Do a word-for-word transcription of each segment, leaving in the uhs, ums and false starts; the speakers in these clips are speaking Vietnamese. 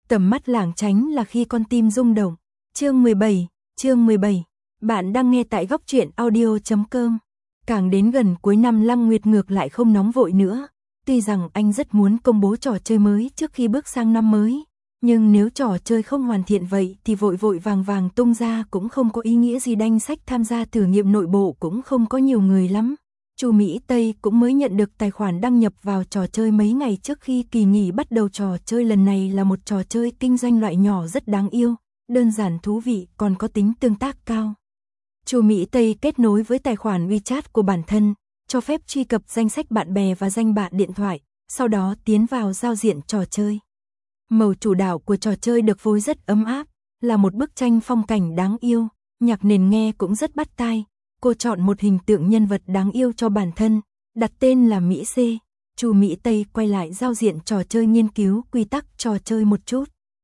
Tầm mắt lảng tránh là khi con tim rung động. Chương mười bảy, chương mười bảy. Bạn đang nghe tại góc truyện audio chấm com. Càng đến gần cuối năm Lăng Nguyệt ngược lại không nóng vội nữa. Tuy rằng anh rất muốn công bố trò chơi mới trước khi bước sang năm mới, nhưng nếu trò chơi không hoàn thiện vậy thì vội vội vàng vàng tung ra cũng không có ý nghĩa gì, đanh sách tham gia thử nghiệm nội bộ cũng không có nhiều người lắm. Chu Mỹ Tây cũng mới nhận được tài khoản đăng nhập vào trò chơi mấy ngày trước khi kỳ nghỉ bắt đầu. Trò chơi lần này là một trò chơi kinh doanh loại nhỏ rất đáng yêu, đơn giản thú vị, còn có tính tương tác cao. Chu Mỹ Tây kết nối với tài khoản WeChat của bản thân, cho phép truy cập danh sách bạn bè và danh bạ điện thoại, sau đó tiến vào giao diện trò chơi. Màu chủ đạo của trò chơi được phối rất ấm áp, là một bức tranh phong cảnh đáng yêu, nhạc nền nghe cũng rất bắt tai. Cô chọn một hình tượng nhân vật đáng yêu cho bản thân, đặt tên là Mỹ C. Chu Mỹ Tây quay lại giao diện trò chơi nghiên cứu quy tắc trò chơi một chút.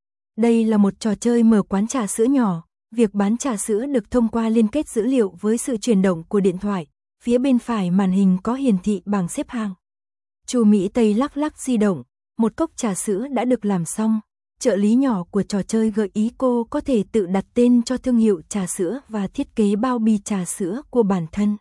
Đây là một trò chơi mở quán trà sữa nhỏ, việc bán trà sữa được thông qua liên kết dữ liệu với sự chuyển động của điện thoại. Phía bên phải màn hình có hiển thị bảng xếp hạng. Chu Mỹ Tây lắc lắc di động, một cốc trà sữa đã được làm xong. Trợ lý nhỏ của trò chơi gợi ý cô có thể tự đặt tên cho thương hiệu trà sữa và thiết kế bao bì trà sữa của bản thân.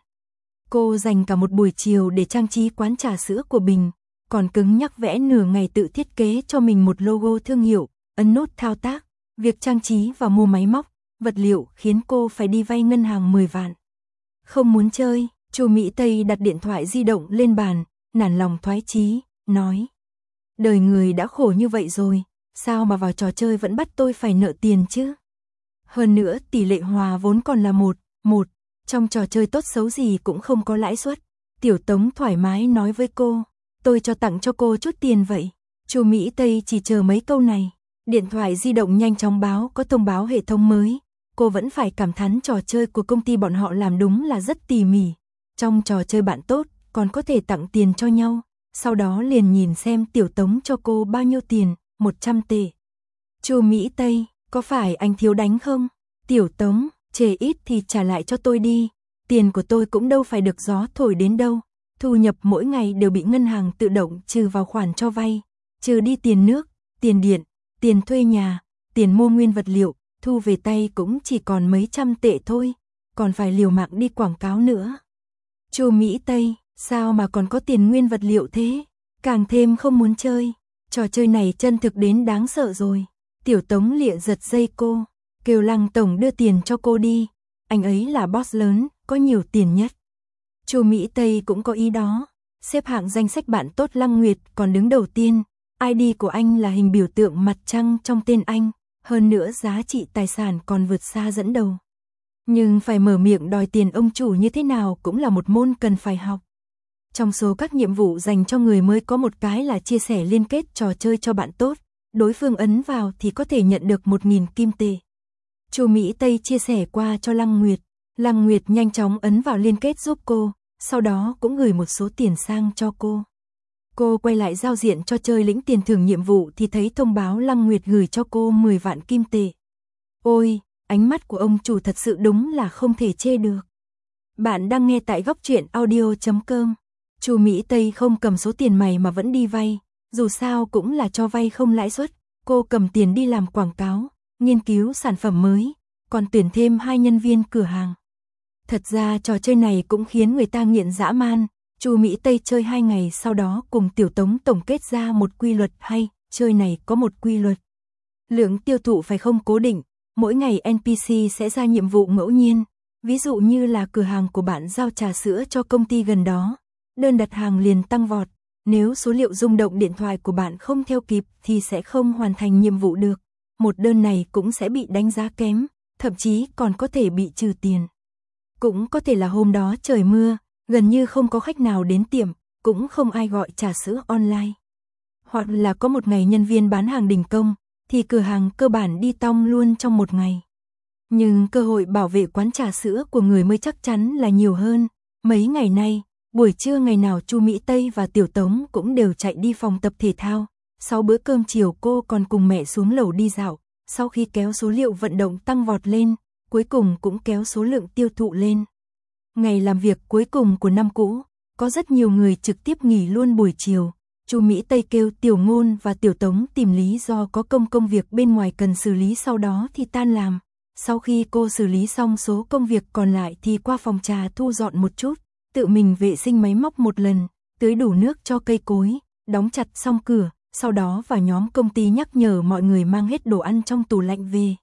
Cô dành cả một buổi chiều để trang trí quán trà sữa của mình, còn cứng nhắc vẽ nửa ngày tự thiết kế cho mình một logo thương hiệu, ấn nút thao tác. Việc trang trí và mua máy móc, vật liệu khiến cô phải đi vay ngân hàng mười vạn. Không muốn chơi, Chu Mỹ Tây đặt điện thoại di động lên bàn, nản lòng thoái chí, nói: đời người đã khổ như vậy rồi, sao mà vào trò chơi vẫn bắt tôi phải nợ tiền chứ? Hơn nữa tỷ lệ hòa vốn còn là một, một, trong trò chơi tốt xấu gì cũng không có lãi suất. Tiểu Tống thoải mái nói với cô: tôi cho tặng cho cô chút tiền vậy. Chu Mỹ Tây chỉ chờ mấy câu này, điện thoại di động nhanh chóng báo có thông báo hệ thống mới. Cô vẫn phải cảm thán trò chơi của công ty bọn họ làm đúng là rất tỉ mỉ. Trong trò chơi bạn tốt, còn có thể tặng tiền cho nhau, sau đó liền nhìn xem Tiểu Tống cho cô bao nhiêu tiền, một trăm tệ. Chu Mỹ Tây, có phải anh thiếu đánh không? Tiểu Tống, chê ít thì trả lại cho tôi đi, tiền của tôi cũng đâu phải được gió thổi đến đâu. Thu nhập mỗi ngày đều bị ngân hàng tự động trừ vào khoản cho vay, trừ đi tiền nước, tiền điện, tiền thuê nhà, tiền mua nguyên vật liệu, thu về tay cũng chỉ còn mấy trăm tệ thôi, còn phải liều mạng đi quảng cáo nữa. Chu Mỹ Tây, sao mà còn có tiền nguyên vật liệu thế? Càng thêm không muốn chơi. Trò chơi này chân thực đến đáng sợ rồi. Tiểu Tống lịa giật dây cô, kêu Lăng tổng đưa tiền cho cô đi. Anh ấy là boss lớn, có nhiều tiền nhất. Chu Mỹ Tây cũng có ý đó. Xếp hạng danh sách bạn tốt Lăng Nguyệt còn đứng đầu tiên. i đê của anh là hình biểu tượng mặt trăng trong tên anh. Hơn nữa giá trị tài sản còn vượt xa dẫn đầu. Nhưng phải mở miệng đòi tiền ông chủ như thế nào cũng là một môn cần phải học. Trong số các nhiệm vụ dành cho người mới có một cái là chia sẻ liên kết trò chơi cho bạn tốt. Đối phương ấn vào thì có thể nhận được một nghìn kim tệ. Chu Mỹ Tây chia sẻ qua cho Lăng Nguyệt. Lăng Nguyệt nhanh chóng ấn vào liên kết giúp cô, sau đó cũng gửi một số tiền sang cho cô. Cô quay lại giao diện cho chơi lĩnh tiền thưởng nhiệm vụ thì thấy thông báo Lăng Nguyệt gửi cho cô mười vạn kim tệ. Ôi, ánh mắt của ông chủ thật sự đúng là không thể chê được. Bạn đang nghe tại góc truyện audio chấm com. Chu Mỹ Tây không cầm số tiền mày mà vẫn đi vay, dù sao cũng là cho vay không lãi suất. Cô cầm tiền đi làm quảng cáo, nghiên cứu sản phẩm mới, còn tuyển thêm hai nhân viên cửa hàng. Thật ra trò chơi này cũng khiến người ta nghiện dã man. Chu Mỹ Tây chơi hai ngày sau đó cùng Tiểu Tống tổng kết ra một quy luật hay, chơi này có một quy luật. Lượng tiêu thụ phải không cố định, mỗi ngày en pê xê sẽ ra nhiệm vụ ngẫu nhiên. Ví dụ như là cửa hàng của bạn giao trà sữa cho công ty gần đó, đơn đặt hàng liền tăng vọt. Nếu số liệu rung động điện thoại của bạn không theo kịp thì sẽ không hoàn thành nhiệm vụ được. Một đơn này cũng sẽ bị đánh giá kém, thậm chí còn có thể bị trừ tiền. Cũng có thể là hôm đó trời mưa, gần như không có khách nào đến tiệm, cũng không ai gọi trà sữa online. Hoặc là có một ngày nhân viên bán hàng đình công, thì cửa hàng cơ bản đi tong luôn trong một ngày. Nhưng cơ hội bảo vệ quán trà sữa của người mới chắc chắn là nhiều hơn. Mấy ngày nay, buổi trưa ngày nào Chu Mỹ Tây và Tiểu Tống cũng đều chạy đi phòng tập thể thao. Sau bữa cơm chiều cô còn cùng mẹ xuống lầu đi dạo. Sau khi kéo số liệu vận động tăng vọt lên, cuối cùng cũng kéo số lượng tiêu thụ lên. Ngày làm việc cuối cùng của năm cũ, có rất nhiều người trực tiếp nghỉ luôn buổi chiều. Chu Mỹ Tây kêu Tiểu Ngôn và Tiểu Tống tìm lý do có công công việc bên ngoài cần xử lý, sau đó thì tan làm. Sau khi cô xử lý xong số công việc còn lại thì qua phòng trà thu dọn một chút, tự mình vệ sinh máy móc một lần, tưới đủ nước cho cây cối, đóng chặt xong cửa, sau đó vào nhóm công ty nhắc nhở mọi người mang hết đồ ăn trong tủ lạnh về.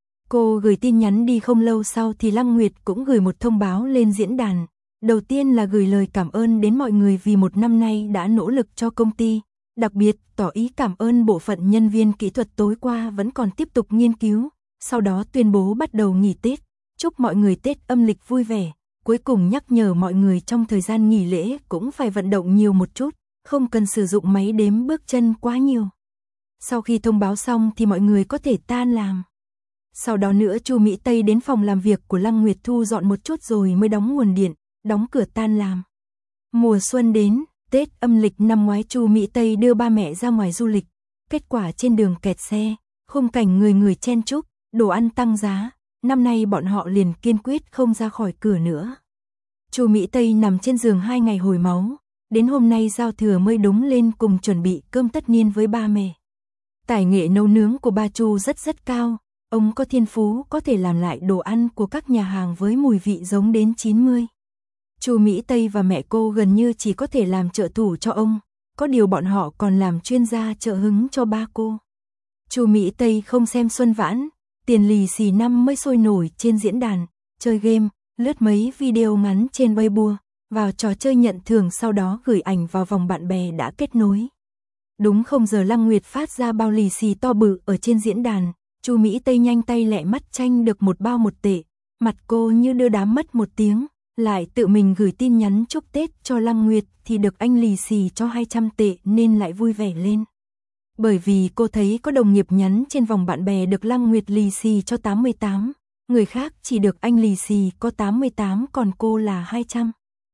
Cô gửi tin nhắn đi không lâu sau thì Lăng Nguyệt cũng gửi một thông báo lên diễn đàn. Đầu tiên là gửi lời cảm ơn đến mọi người vì một năm nay đã nỗ lực cho công ty, đặc biệt tỏ ý cảm ơn bộ phận nhân viên kỹ thuật tối qua vẫn còn tiếp tục nghiên cứu, sau đó tuyên bố bắt đầu nghỉ Tết, chúc mọi người Tết âm lịch vui vẻ, cuối cùng nhắc nhở mọi người trong thời gian nghỉ lễ cũng phải vận động nhiều một chút, không cần sử dụng máy đếm bước chân quá nhiều. Sau khi thông báo xong thì mọi người có thể tan làm. Sau đó nữa Chu Mỹ Tây đến phòng làm việc của Lăng Nguyệt thu dọn một chút rồi mới đóng nguồn điện, đóng cửa tan làm. Mùa xuân đến, Tết âm lịch năm ngoái Chu Mỹ Tây đưa ba mẹ ra ngoài du lịch, kết quả trên đường kẹt xe, khung cảnh người người chen chúc, đồ ăn tăng giá, năm nay bọn họ liền kiên quyết không ra khỏi cửa nữa. Chu Mỹ Tây nằm trên giường hai ngày hồi máu, đến hôm nay giao thừa mới đúng lên cùng chuẩn bị cơm tất niên với ba mẹ. Tài nghệ nấu nướng của ba Chu rất rất cao, ông có thiên phú có thể làm lại đồ ăn của các nhà hàng với mùi vị giống đến chín mươi. Chu Mỹ Tây và mẹ cô gần như chỉ có thể làm trợ thủ cho ông, có điều bọn họ còn làm chuyên gia trợ hứng cho ba cô. Chu Mỹ Tây không xem Xuân Vãn, tiền lì xì năm mới sôi nổi trên diễn đàn, chơi game, lướt mấy video ngắn trên Weibo, vào trò chơi nhận thưởng sau đó gửi ảnh vào vòng bạn bè đã kết nối. Đúng không giờ Lăng Nguyệt phát ra bao lì xì to bự ở trên diễn đàn, Chu Mỹ Tây nhanh tay lẹ mắt tranh được một bao một tệ, mặt cô như đưa đám mất một tiếng, lại tự mình gửi tin nhắn chúc Tết cho Lăng Nguyệt thì được anh lì xì cho hai trăm tệ nên lại vui vẻ lên. Bởi vì cô thấy có đồng nghiệp nhắn trên vòng bạn bè được Lăng Nguyệt lì xì cho tám mươi tám, người khác chỉ được anh lì xì có tám mươi tám còn cô là hai trăm.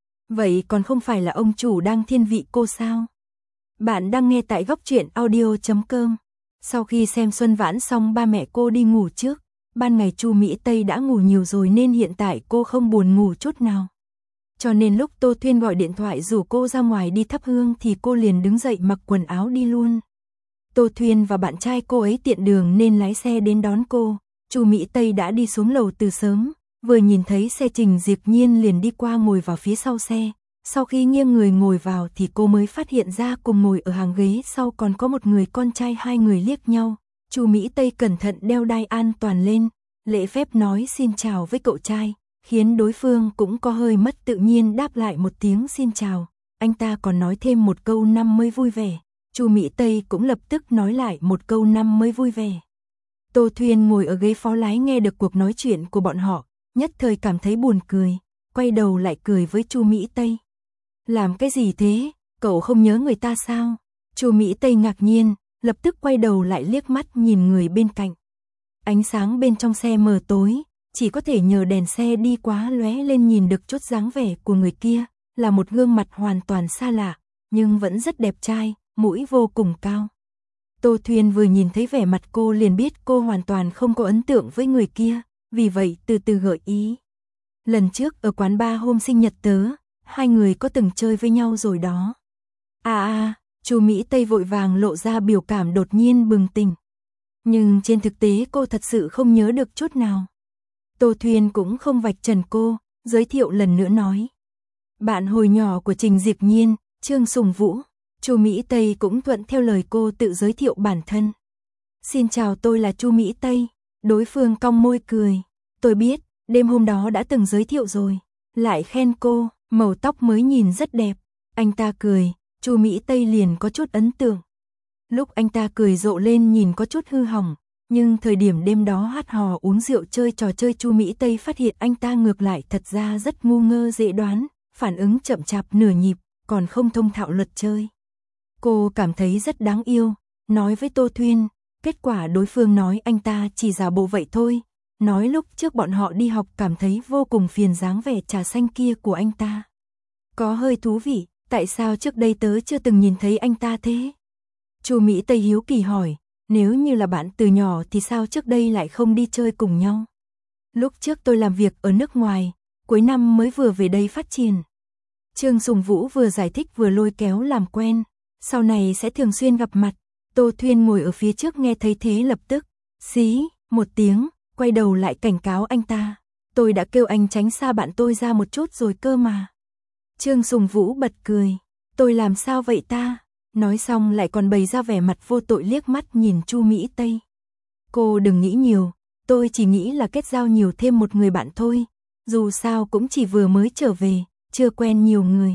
Vậy còn không phải là ông chủ đang thiên vị cô sao? Bạn đang nghe tại góc truyện audio chấm com. Sau khi xem Xuân Vãn xong ba mẹ cô đi ngủ trước, ban ngày Chu Mỹ Tây đã ngủ nhiều rồi nên hiện tại cô không buồn ngủ chút nào. Cho nên lúc Tô Thuyên gọi điện thoại rủ cô ra ngoài đi thắp hương thì cô liền đứng dậy mặc quần áo đi luôn. Tô Thuyên và bạn trai cô ấy tiện đường nên lái xe đến đón cô. Chu Mỹ Tây đã đi xuống lầu từ sớm, vừa nhìn thấy xe Trình Diệp Nhiên liền đi qua ngồi vào phía sau xe. Sau khi nghiêng người ngồi vào thì cô mới phát hiện ra cùng ngồi ở hàng ghế sau còn có một người con trai, hai người liếc nhau. Chu Mỹ Tây cẩn thận đeo đai an toàn lên, lễ phép nói xin chào với cậu trai, khiến đối phương cũng có hơi mất tự nhiên đáp lại một tiếng xin chào. Anh ta còn nói thêm một câu năm mới vui vẻ. Chu Mỹ Tây cũng lập tức nói lại một câu năm mới vui vẻ. Tô Thuyên ngồi ở ghế phó lái nghe được cuộc nói chuyện của bọn họ, nhất thời cảm thấy buồn cười, quay đầu lại cười với Chu Mỹ Tây. Làm cái gì thế, cậu không nhớ người ta sao? Chu Mỹ Tây ngạc nhiên, lập tức quay đầu lại liếc mắt nhìn người bên cạnh. Ánh sáng bên trong xe mờ tối, chỉ có thể nhờ đèn xe đi quá lóe lên nhìn được chút dáng vẻ của người kia, là một gương mặt hoàn toàn xa lạ, nhưng vẫn rất đẹp trai, mũi vô cùng cao. Tô Thuyên vừa nhìn thấy vẻ mặt cô liền biết cô hoàn toàn không có ấn tượng với người kia, vì vậy từ từ gợi ý. Lần trước ở quán bar hôm sinh nhật tớ, hai người có từng chơi với nhau rồi đó. À à, Chu Mỹ Tây vội vàng lộ ra biểu cảm đột nhiên bừng tỉnh. Nhưng trên thực tế cô thật sự không nhớ được chút nào. Tô Thuyên cũng không vạch trần cô, giới thiệu lần nữa nói. Bạn hồi nhỏ của Trình Diệp Nhiên, Trương Sùng Vũ. Chu Mỹ Tây cũng thuận theo lời cô tự giới thiệu bản thân. Xin chào, tôi là Chu Mỹ Tây. Đối phương cong môi cười. Tôi biết, đêm hôm đó đã từng giới thiệu rồi. Lại khen cô, màu tóc mới nhìn rất đẹp. Anh ta cười, Chu Mỹ Tây liền có chút ấn tượng. Lúc anh ta cười rộ lên nhìn có chút hư hỏng, nhưng thời điểm đêm đó hát hò uống rượu chơi trò chơi Chu Mỹ Tây phát hiện anh ta ngược lại thật ra rất ngu ngơ dễ đoán, phản ứng chậm chạp nửa nhịp, còn không thông thạo luật chơi. Cô cảm thấy rất đáng yêu, nói với Tô Thuyên, kết quả đối phương nói anh ta chỉ giả bộ vậy thôi, nói lúc trước bọn họ đi học cảm thấy vô cùng phiền dáng vẻ trà xanh kia của anh ta. Có hơi thú vị, tại sao trước đây tớ chưa từng nhìn thấy anh ta thế? Chu Mỹ Tây hiếu kỳ hỏi, nếu như là bạn từ nhỏ thì sao trước đây lại không đi chơi cùng nhau? Lúc trước tôi làm việc ở nước ngoài, cuối năm mới vừa về đây phát triển. Trương Sùng Vũ vừa giải thích vừa lôi kéo làm quen. Sau này sẽ thường xuyên gặp mặt. Tô Thuyên ngồi ở phía trước nghe thấy thế lập tức xí một tiếng, quay đầu lại cảnh cáo anh ta. Tôi đã kêu anh tránh xa bạn tôi ra một chút rồi cơ mà. Trương Sùng Vũ bật cười. Tôi làm sao vậy ta? Nói xong lại còn bày ra vẻ mặt vô tội liếc mắt nhìn Chu Mỹ Tây. Cô đừng nghĩ nhiều, tôi chỉ nghĩ là kết giao nhiều thêm một người bạn thôi. Dù sao cũng chỉ vừa mới trở về, chưa quen nhiều người.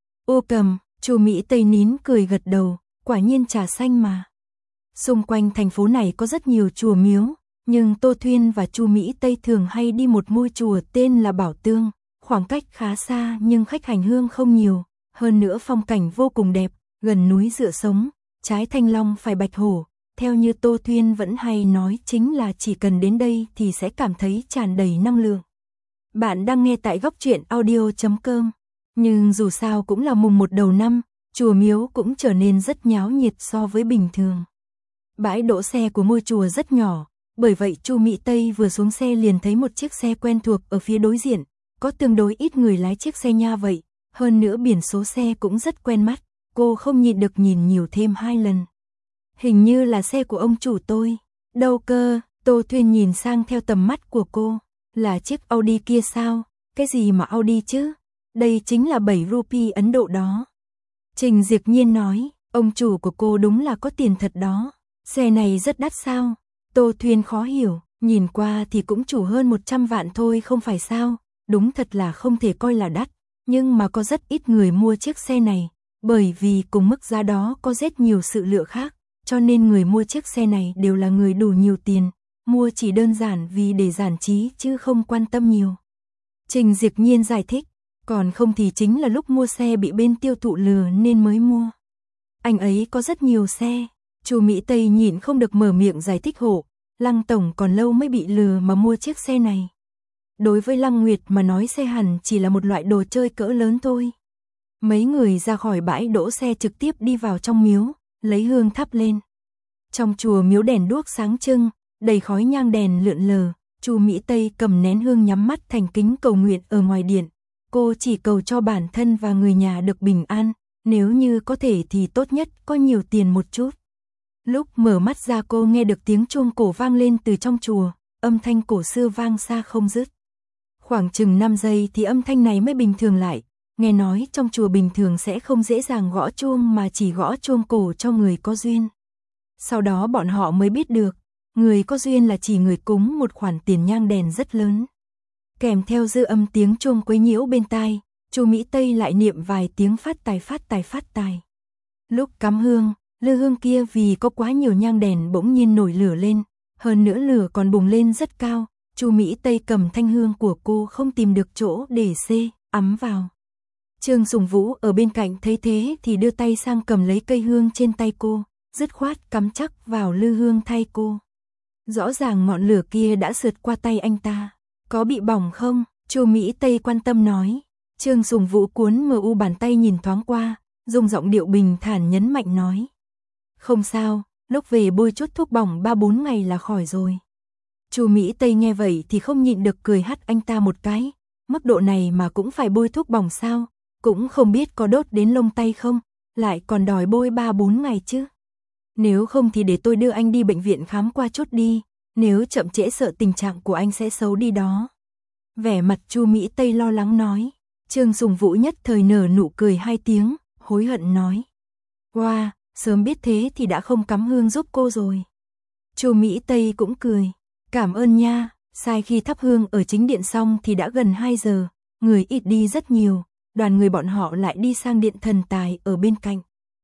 Ô Cầm, Chu Mỹ Tây nín cười gật đầu, quả nhiên trà xanh mà. Xung quanh thành phố này có rất nhiều chùa miếu, nhưng Tô Thuyên và Chu Mỹ Tây thường hay đi một ngôi chùa tên là Bảo Tương, khoảng cách khá xa nhưng khách hành hương không nhiều, hơn nữa phong cảnh vô cùng đẹp, gần núi dựa sống, trái thanh long phải bạch hổ, theo như Tô Thuyên vẫn hay nói chính là chỉ cần đến đây thì sẽ cảm thấy tràn đầy năng lượng. Bạn đang nghe tại góc truyện audio chấm com, nhưng dù sao cũng là mùng một đầu năm, chùa miếu cũng trở nên rất nháo nhiệt so với bình thường. Bãi đỗ xe của ngôi chùa rất nhỏ, bởi vậy Chu Mỹ Tây vừa xuống xe liền thấy một chiếc xe quen thuộc ở phía đối diện, có tương đối ít người lái chiếc xe nha vậy, hơn nữa biển số xe cũng rất quen mắt, cô không nhịn được nhìn nhiều thêm hai lần. Hình như là xe của ông chủ tôi. Đâu cơ? Tô Thuyên nhìn sang theo tầm mắt của cô. Là chiếc Audi kia sao? Cái gì mà Audi chứ? Đây chính là bảy rupee Ấn Độ đó. Trình Diệp Nhiên nói, ông chủ của cô đúng là có tiền thật đó. Xe này rất đắt sao? Tô Thuyên khó hiểu, nhìn qua thì cũng chủ hơn một trăm vạn thôi không phải sao? Đúng thật là không thể coi là đắt, nhưng mà có rất ít người mua chiếc xe này, bởi vì cùng mức giá đó có rất nhiều sự lựa khác, cho nên người mua chiếc xe này đều là người đủ nhiều tiền, mua chỉ đơn giản vì để giải trí chứ không quan tâm nhiều. Trình Diệp Nhiên giải thích, còn không thì chính là lúc mua xe bị bên tiêu thụ lừa nên mới mua. Anh ấy có rất nhiều xe. Chu Mỹ Tây nhịn không được mở miệng giải thích hộ, Lăng tổng còn lâu mới bị lừa mà mua chiếc xe này. Đối với Lăng Nguyệt mà nói xe hẳn chỉ là một loại đồ chơi cỡ lớn thôi. Mấy người ra khỏi bãi đỗ xe trực tiếp đi vào trong miếu, lấy hương thắp lên. Trong chùa miếu đèn đuốc sáng trưng, đầy khói nhang đèn lượn lờ, Chu Mỹ Tây cầm nén hương nhắm mắt thành kính cầu nguyện ở ngoài điện. Cô chỉ cầu cho bản thân và người nhà được bình an, nếu như có thể thì tốt nhất có nhiều tiền một chút. Lúc mở mắt ra cô nghe được tiếng chuông cổ vang lên từ trong chùa, âm thanh cổ xưa vang xa không dứt. Khoảng chừng năm giây thì âm thanh này mới bình thường lại, nghe nói trong chùa bình thường sẽ không dễ dàng gõ chuông mà chỉ gõ chuông cổ cho người có duyên. Sau đó bọn họ mới biết được, người có duyên là chỉ người cúng một khoản tiền nhang đèn rất lớn. Kèm theo dư âm tiếng chuông quấy nhiễu bên tai, Chu Mỹ Tây lại niệm vài tiếng phát tài phát tài phát tài. Lúc cắm hương, lư hương kia vì có quá nhiều nhang đèn bỗng nhiên nổi lửa lên, hơn nữa lửa còn bùng lên rất cao, Chu Mỹ Tây cầm thanh hương của cô không tìm được chỗ để xê, ấm vào. Trương Sùng Vũ ở bên cạnh thấy thế thì đưa tay sang cầm lấy cây hương trên tay cô, dứt khoát cắm chắc vào lư hương thay cô. Rõ ràng ngọn lửa kia đã sượt qua tay anh ta, có bị bỏng không? Chu Mỹ Tây quan tâm nói. Trương Sùng Vũ cuốn mờ u bàn tay nhìn thoáng qua, dùng giọng điệu bình thản nhấn mạnh nói. Không sao, lúc về bôi chút thuốc bỏng ba bốn ngày là khỏi rồi. Chu Mỹ Tây nghe vậy thì không nhịn được cười hắt anh ta một cái, mức độ này mà cũng phải bôi thuốc bỏng sao, cũng không biết có đốt đến lông tay không, lại còn đòi bôi ba bốn ngày chứ. Nếu không thì để tôi đưa anh đi bệnh viện khám qua chút đi, nếu chậm trễ sợ tình trạng của anh sẽ xấu đi đó. Vẻ mặt Chu Mỹ Tây lo lắng nói. Trương Sùng Vũ nhất thời nở nụ cười hai tiếng, hối hận nói. Wow, sớm biết thế thì đã không cắm hương giúp cô rồi. Chu Mỹ Tây cũng cười. Cảm ơn nha, sai khi thắp hương ở chính điện xong thì đã gần hai giờ, người ít đi rất nhiều, đoàn người bọn họ lại đi sang điện thần tài ở bên cạnh.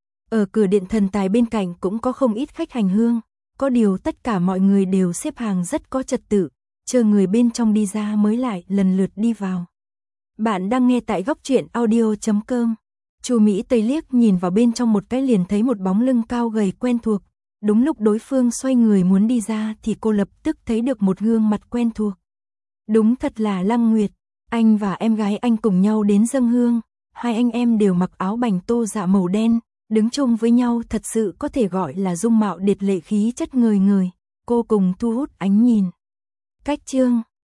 Ở cửa điện thần tài bên cạnh cũng có không ít khách hành hương, có điều tất cả mọi người đều xếp hàng rất có trật tự, chờ người bên trong đi ra mới lại lần lượt đi vào. Bạn đang nghe tại góc truyện audio chấm com. Chu Mỹ Tây liếc nhìn vào bên trong một cái liền thấy một bóng lưng cao gầy quen thuộc. Đúng lúc đối phương xoay người muốn đi ra thì cô lập tức thấy được một gương mặt quen thuộc. Đúng thật là Lăng Nguyệt, anh và em gái anh cùng nhau đến dâng hương. Hai anh em đều mặc áo bành tô dạ màu đen, đứng chung với nhau thật sự có thể gọi là dung mạo điệt lệ khí chất người người. Cô cùng thu hút ánh nhìn. Cách chương